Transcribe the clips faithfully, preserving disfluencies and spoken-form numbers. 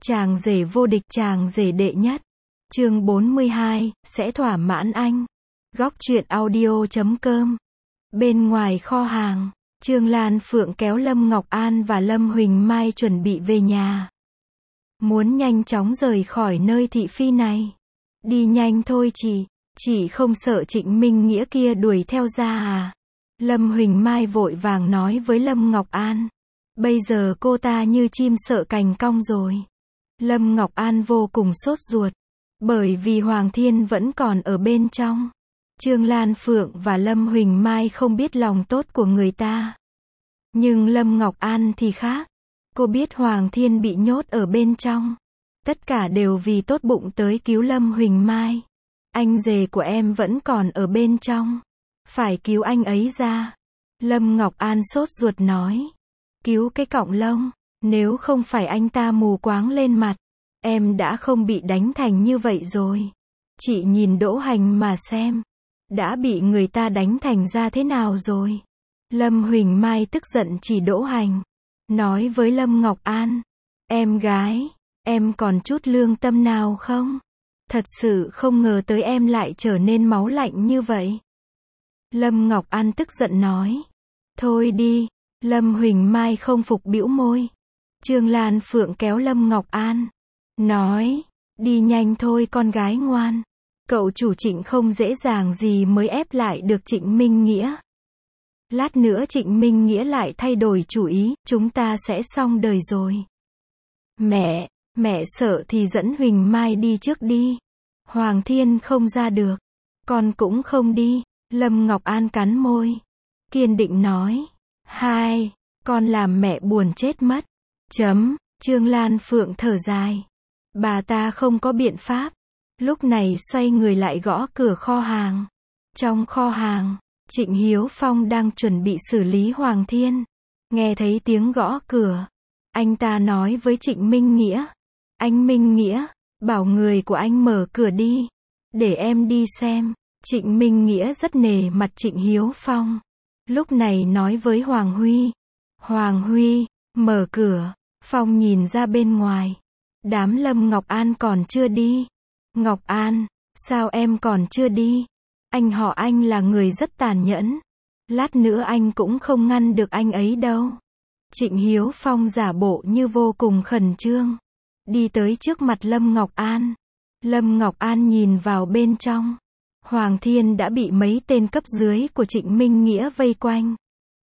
Chàng rể vô địch, chàng rể đệ nhất. Chương bốn mươi hai, sẽ thỏa mãn anh. Góc truyện audio chấm com. Bên ngoài kho hàng, Trương Lan Phượng kéo Lâm Ngọc An và Lâm Huỳnh Mai chuẩn bị về nhà. Muốn nhanh chóng rời khỏi nơi thị phi này. Đi nhanh thôi chị, chị không sợ Trịnh Minh Nghĩa kia đuổi theo ra à? Lâm Huỳnh Mai vội vàng nói với Lâm Ngọc An. Bây giờ cô ta như chim sợ cành cong rồi. Lâm Ngọc An vô cùng sốt ruột. Bởi vì Hoàng Thiên vẫn còn ở bên trong. Trương Lan Phượng và Lâm Huỳnh Mai không biết lòng tốt của người ta. Nhưng Lâm Ngọc An thì khác. Cô biết Hoàng Thiên bị nhốt ở bên trong. Tất cả đều vì tốt bụng tới cứu Lâm Huỳnh Mai. Anh rể của em vẫn còn ở bên trong. Phải cứu anh ấy ra. Lâm Ngọc An sốt ruột nói. Cứu cái cọng lông. Nếu không phải anh ta mù quáng lên mặt, em đã không bị đánh thành như vậy rồi. Chị nhìn Đỗ Hành mà xem. Đã bị người ta đánh thành ra thế nào rồi? Lâm Huỳnh Mai tức giận chỉ Đỗ Hành. Nói với Lâm Ngọc An. Em gái, em còn chút lương tâm nào không? Thật sự không ngờ tới em lại trở nên máu lạnh như vậy. Lâm Ngọc An tức giận nói. Thôi đi. Lâm Huỳnh Mai không phục bĩu môi. Trương Lan Phượng kéo Lâm Ngọc An. Nói. Đi nhanh thôi con gái ngoan. Cậu chủ Trịnh không dễ dàng gì mới ép lại được Trịnh Minh Nghĩa. Lát nữa Trịnh Minh Nghĩa lại thay đổi chủ ý, chúng ta sẽ xong đời rồi. Mẹ, mẹ sợ thì dẫn Huỳnh Mai đi trước đi. Hoàng Thiên không ra được. Con cũng không đi. Lâm Ngọc An cắn môi. Kiên định nói. Hai, con làm mẹ buồn chết mất. Chấm, Trương Lan Phượng thở dài. Bà ta không có biện pháp. Lúc này xoay người lại gõ cửa kho hàng. Trong kho hàng, Trịnh Hiếu Phong đang chuẩn bị xử lý Hoàng Thiên. Nghe thấy tiếng gõ cửa. Anh ta nói với Trịnh Minh Nghĩa. Anh Minh Nghĩa, bảo người của anh mở cửa đi. Để em đi xem. Trịnh Minh Nghĩa rất nể mặt Trịnh Hiếu Phong. Lúc này nói với Hoàng Huy. Hoàng Huy, mở cửa. Phong nhìn ra bên ngoài. Đám Lâm Ngọc An còn chưa đi. Ngọc An, sao em còn chưa đi? Anh họ anh là người rất tàn nhẫn. Lát nữa anh cũng không ngăn được anh ấy đâu. Trịnh Hiếu Phong giả bộ như vô cùng khẩn trương. Đi tới trước mặt Lâm Ngọc An. Lâm Ngọc An nhìn vào bên trong. Hoàng Thiên đã bị mấy tên cấp dưới của Trịnh Minh Nghĩa vây quanh.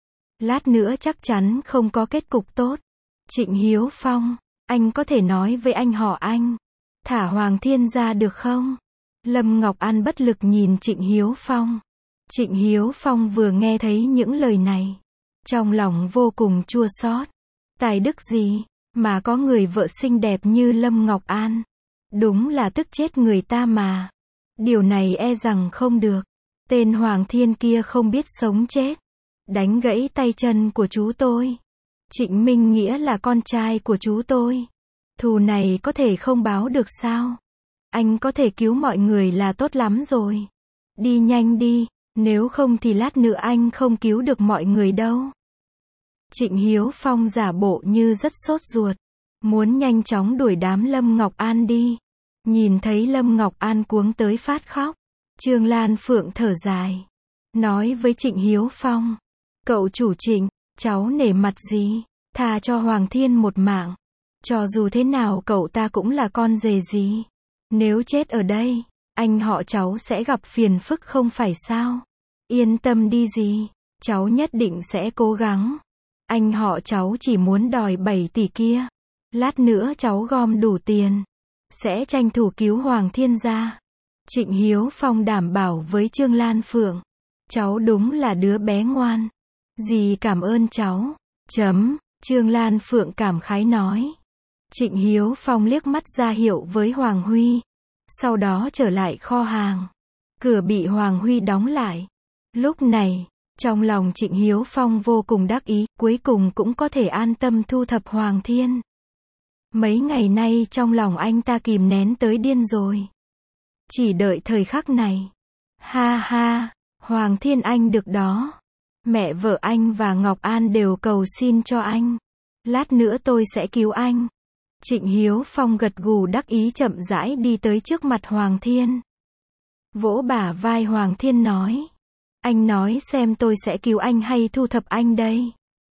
Lát nữa chắc chắn không có kết cục tốt. Trịnh Hiếu Phong, anh có thể nói với anh họ anh. Thả Hoàng Thiên ra được không? Lâm Ngọc An bất lực nhìn Trịnh Hiếu Phong. Trịnh Hiếu Phong vừa nghe thấy những lời này. Trong lòng vô cùng chua xót. Tài đức gì, mà có người vợ xinh đẹp như Lâm Ngọc An. Đúng là tức chết người ta mà. Điều này e rằng không được. Tên Hoàng Thiên kia không biết sống chết. Đánh gãy tay chân của chú tôi. Trịnh Minh Nghĩa là con trai của chú tôi. Thù này có thể không báo được sao? Anh có thể cứu mọi người là tốt lắm rồi. Đi nhanh đi, nếu không thì lát nữa anh không cứu được mọi người đâu. Trịnh Hiếu Phong giả bộ như rất sốt ruột. Muốn nhanh chóng đuổi đám Lâm Ngọc An đi. Nhìn thấy Lâm Ngọc An cuống tới phát khóc. Trương Lan Phượng thở dài. Nói với Trịnh Hiếu Phong. Cậu chủ Trịnh, cháu nể mặt gì, tha cho Hoàng Thiên một mạng. Cho dù thế nào cậu ta cũng là con rể gì. Nếu chết ở đây, anh họ cháu sẽ gặp phiền phức không phải sao? Yên tâm đi gì, cháu nhất định sẽ cố gắng. Anh họ cháu chỉ muốn đòi bảy tỷ kia. Lát nữa cháu gom đủ tiền. Sẽ tranh thủ cứu Hoàng Thiên ra. Trịnh Hiếu Phong đảm bảo với Trương Lan Phượng. Cháu đúng là đứa bé ngoan. Dì cảm ơn cháu. Chấm, Trương Lan Phượng cảm khái nói. Trịnh Hiếu Phong liếc mắt ra hiệu với Hoàng Huy. Sau đó trở lại kho hàng. Cửa bị Hoàng Huy đóng lại. Lúc này, trong lòng Trịnh Hiếu Phong vô cùng đắc ý, cuối cùng cũng có thể an tâm thu thập Hoàng Thiên. Mấy ngày nay trong lòng anh ta kìm nén tới điên rồi. Chỉ đợi thời khắc này. Ha ha, Hoàng Thiên anh được đó. Mẹ vợ anh và Ngọc An đều cầu xin cho anh. Lát nữa tôi sẽ cứu anh. Trịnh Hiếu Phong gật gù đắc ý chậm rãi đi tới trước mặt Hoàng Thiên. Vỗ bả vai Hoàng Thiên nói. Anh nói xem tôi sẽ cứu anh hay thu thập anh đây.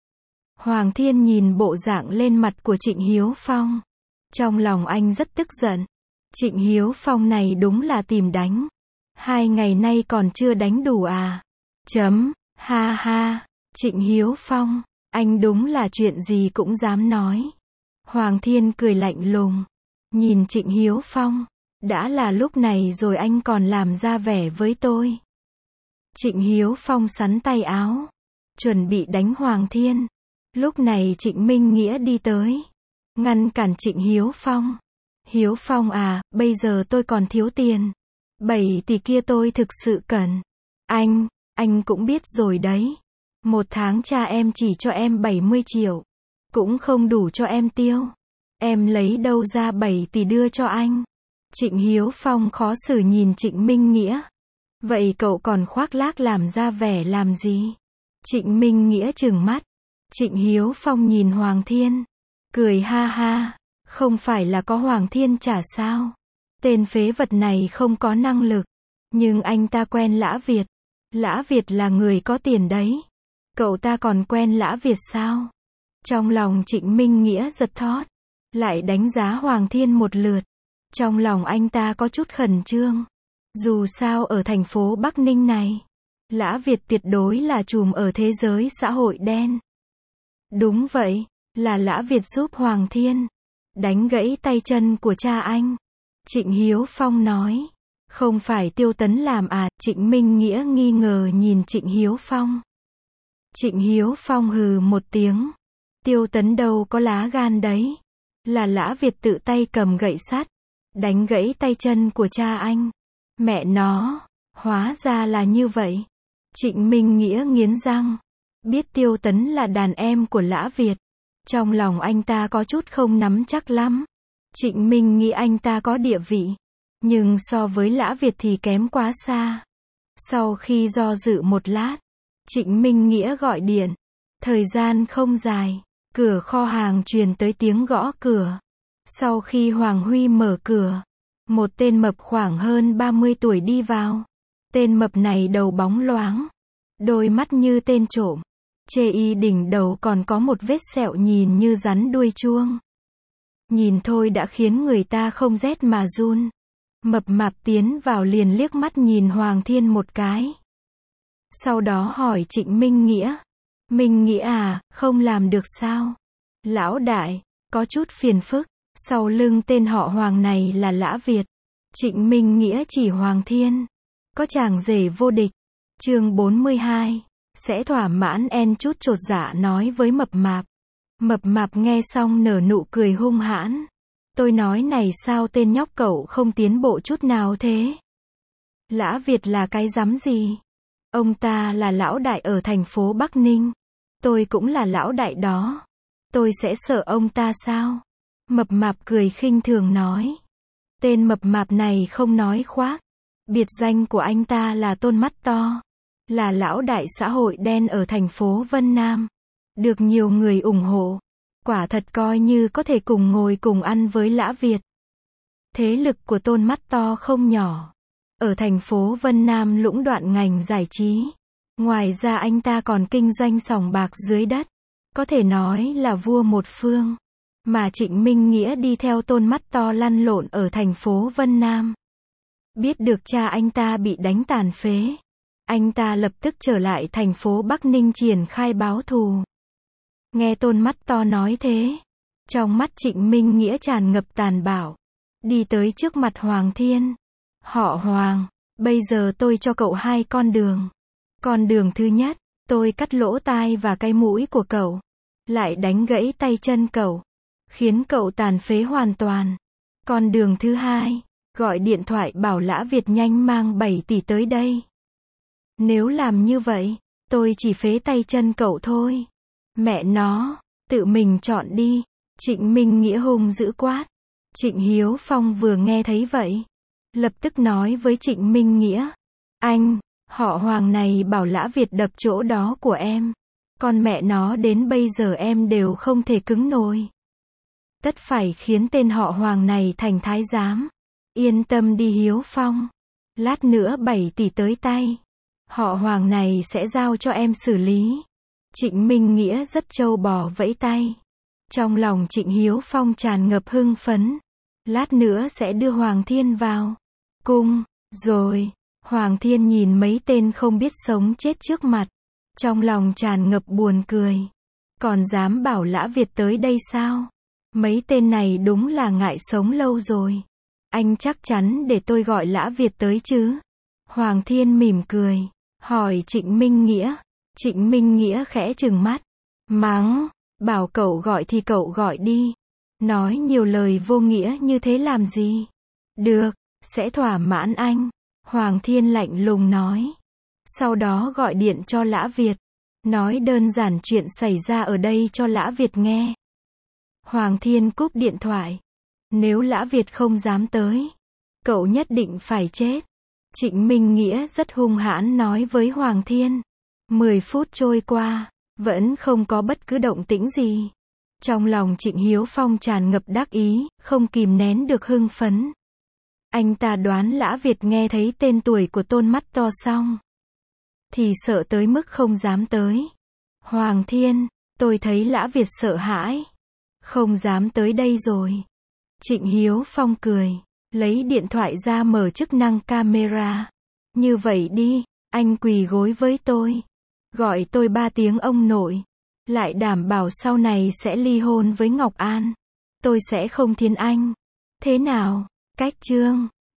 Hoàng Thiên nhìn bộ dạng lên mặt của Trịnh Hiếu Phong. Trong lòng anh rất tức giận. Trịnh Hiếu Phong này đúng là tìm đánh. Hai ngày nay còn chưa đánh đủ à? Chấm, ha ha, Trịnh Hiếu Phong, anh đúng là chuyện gì cũng dám nói. Hoàng Thiên cười lạnh lùng. Nhìn Trịnh Hiếu Phong. Đã là lúc này rồi anh còn làm ra vẻ với tôi. Trịnh Hiếu Phong xắn tay áo. Chuẩn bị đánh Hoàng Thiên. Lúc này Trịnh Minh Nghĩa đi tới. Ngăn cản Trịnh Hiếu Phong. Hiếu Phong à, bây giờ tôi còn thiếu tiền. Bảy tỷ kia tôi thực sự cần. Anh, anh cũng biết rồi đấy. Một tháng cha em chỉ cho em bảy mươi triệu. Cũng không đủ cho em tiêu. Em lấy đâu ra bảy tỷ đưa cho anh. Trịnh Hiếu Phong khó xử nhìn Trịnh Minh Nghĩa. Vậy cậu còn khoác lác làm ra vẻ làm gì? Trịnh Minh Nghĩa trừng mắt. Trịnh Hiếu Phong nhìn Hoàng Thiên. Cười ha ha. Không phải là có Hoàng Thiên trả sao? Tên phế vật này không có năng lực. Nhưng anh ta quen Lã Việt. Lã Việt là người có tiền đấy. Cậu ta còn quen Lã Việt sao? Trong lòng Trịnh Minh Nghĩa giật thót. Lại đánh giá Hoàng Thiên một lượt. Trong lòng anh ta có chút khẩn trương. Dù sao ở thành phố Bắc Ninh này, Lã Việt tuyệt đối là trùm ở thế giới xã hội đen. Đúng vậy, là Lã Việt giúp Hoàng Thiên đánh gãy tay chân của cha anh. Trịnh Hiếu Phong nói. Không phải Tiêu Tấn làm à? Trịnh Minh Nghĩa nghi ngờ nhìn Trịnh Hiếu Phong. Trịnh Hiếu Phong hừ một tiếng. Tiêu Tấn đâu có lá gan đấy. Là Lã Việt tự tay cầm gậy sắt đánh gãy tay chân của cha anh. Mẹ nó, hóa ra là như vậy. Trịnh Minh Nghĩa nghiến răng. Biết Tiêu Tấn là đàn em của Lã Việt. Trong lòng anh ta có chút không nắm chắc lắm. Trịnh Minh nghĩ anh ta có địa vị. Nhưng so với Lã Việt thì kém quá xa. Sau khi do dự một lát, Trịnh Minh Nghĩa gọi điện. Thời gian không dài, cửa kho hàng truyền tới tiếng gõ cửa. Sau khi Hoàng Huy mở cửa, một tên mập khoảng hơn ba mươi tuổi đi vào. Tên mập này đầu bóng loáng, đôi mắt như tên trộm. Chê y đỉnh đầu còn có một vết sẹo nhìn như rắn đuôi chuông. Nhìn thôi đã khiến người ta không rét mà run. Mập mạp tiến vào liền liếc mắt nhìn Hoàng Thiên một cái. Sau đó hỏi Trịnh Minh Nghĩa. Minh Nghĩa à, không làm được sao? Lão đại, có chút phiền phức. Sau lưng tên họ Hoàng này là Lã Việt. Trịnh Minh Nghĩa chỉ Hoàng Thiên. Có chàng rể vô địch. Chương bốn mươi hai. Sẽ thỏa mãn en chút chột dạ nói với mập mạp. Mập mạp nghe xong nở nụ cười hung hãn. Tôi nói này sao tên nhóc cậu không tiến bộ chút nào thế? Lã Việt là cái rắm gì? Ông ta là lão đại ở thành phố Bắc Ninh. Tôi cũng là lão đại đó. Tôi sẽ sợ ông ta sao? Mập mạp cười khinh thường nói. Tên mập mạp này không nói khoác. Biệt danh của anh ta là Tôn Mắt To. Là lão đại xã hội đen ở thành phố Vân Nam. Được nhiều người ủng hộ. Quả thật coi như có thể cùng ngồi cùng ăn với Lã Việt. Thế lực của Tôn Mắt To không nhỏ. Ở thành phố Vân Nam lũng đoạn ngành giải trí. Ngoài ra anh ta còn kinh doanh sòng bạc dưới đất. Có thể nói là vua một phương. Mà Trịnh Minh Nghĩa đi theo Tôn Mắt To lăn lộn ở thành phố Vân Nam. Biết được cha anh ta bị đánh tàn phế. Anh ta lập tức trở lại thành phố Bắc Ninh triển khai báo thù. Nghe Tôn Mắt To nói thế. Trong mắt Trịnh Minh Nghĩa tràn ngập tàn bạo. Đi tới trước mặt Hoàng Thiên. Họ Hoàng, bây giờ tôi cho cậu hai con đường. Con đường thứ nhất, tôi cắt lỗ tai và cái mũi của cậu. Lại đánh gãy tay chân cậu. Khiến cậu tàn phế hoàn toàn. Con đường thứ hai, gọi điện thoại bảo Lã Việt nhanh mang bảy tỷ tới đây. Nếu làm như vậy, tôi chỉ phế tay chân cậu thôi. Mẹ nó, tự mình chọn đi. Trịnh Minh Nghĩa hung dữ quát. Trịnh Hiếu Phong vừa nghe thấy vậy. Lập tức nói với Trịnh Minh Nghĩa. Anh, họ Hoàng này bảo Lã Việt đập chỗ đó của em. Con mẹ nó đến bây giờ em đều không thể cứng nổi. Tất phải khiến tên họ Hoàng này thành thái giám. Yên tâm đi Hiếu Phong. Lát nữa bảy tỷ tới tay. Họ Hoàng này sẽ giao cho em xử lý. Trịnh Minh Nghĩa rất trâu bò vẫy tay. Trong lòng Trịnh Hiếu Phong tràn ngập hưng phấn. Lát nữa sẽ đưa Hoàng Thiên vào cung. Rồi, Hoàng Thiên nhìn mấy tên không biết sống chết trước mặt. Trong lòng tràn ngập buồn cười. Còn dám bảo Lã Việt tới đây sao? Mấy tên này đúng là ngại sống lâu rồi. Anh chắc chắn để tôi gọi Lã Việt tới chứ? Hoàng Thiên mỉm cười. Hỏi Trịnh Minh Nghĩa. Trịnh Minh Nghĩa khẽ trừng mắt. Mắng. Bảo cậu gọi thì cậu gọi đi. Nói nhiều lời vô nghĩa như thế làm gì? Được, sẽ thỏa mãn anh. Hoàng Thiên lạnh lùng nói. Sau đó gọi điện cho Lã Việt. Nói đơn giản chuyện xảy ra ở đây cho Lã Việt nghe. Hoàng Thiên cúp điện thoại. Nếu Lã Việt không dám tới, cậu nhất định phải chết. Trịnh Minh Nghĩa rất hung hãn nói với Hoàng Thiên. Mười phút trôi qua, vẫn không có bất cứ động tĩnh gì. Trong lòng Trịnh Hiếu Phong tràn ngập đắc ý, không kìm nén được hưng phấn. Anh ta đoán Lã Việt nghe thấy tên tuổi của Tôn Mắt To xong thì sợ tới mức không dám tới. Hoàng Thiên, tôi thấy Lã Việt sợ hãi, không dám tới đây rồi. Trịnh Hiếu Phong cười, lấy điện thoại ra mở chức năng camera. Như vậy đi, anh quỳ gối với tôi, gọi tôi ba tiếng ông nội, lại đảm bảo sau này sẽ ly hôn với Ngọc An. Tôi sẽ không thiến anh. Thế nào? Cách chương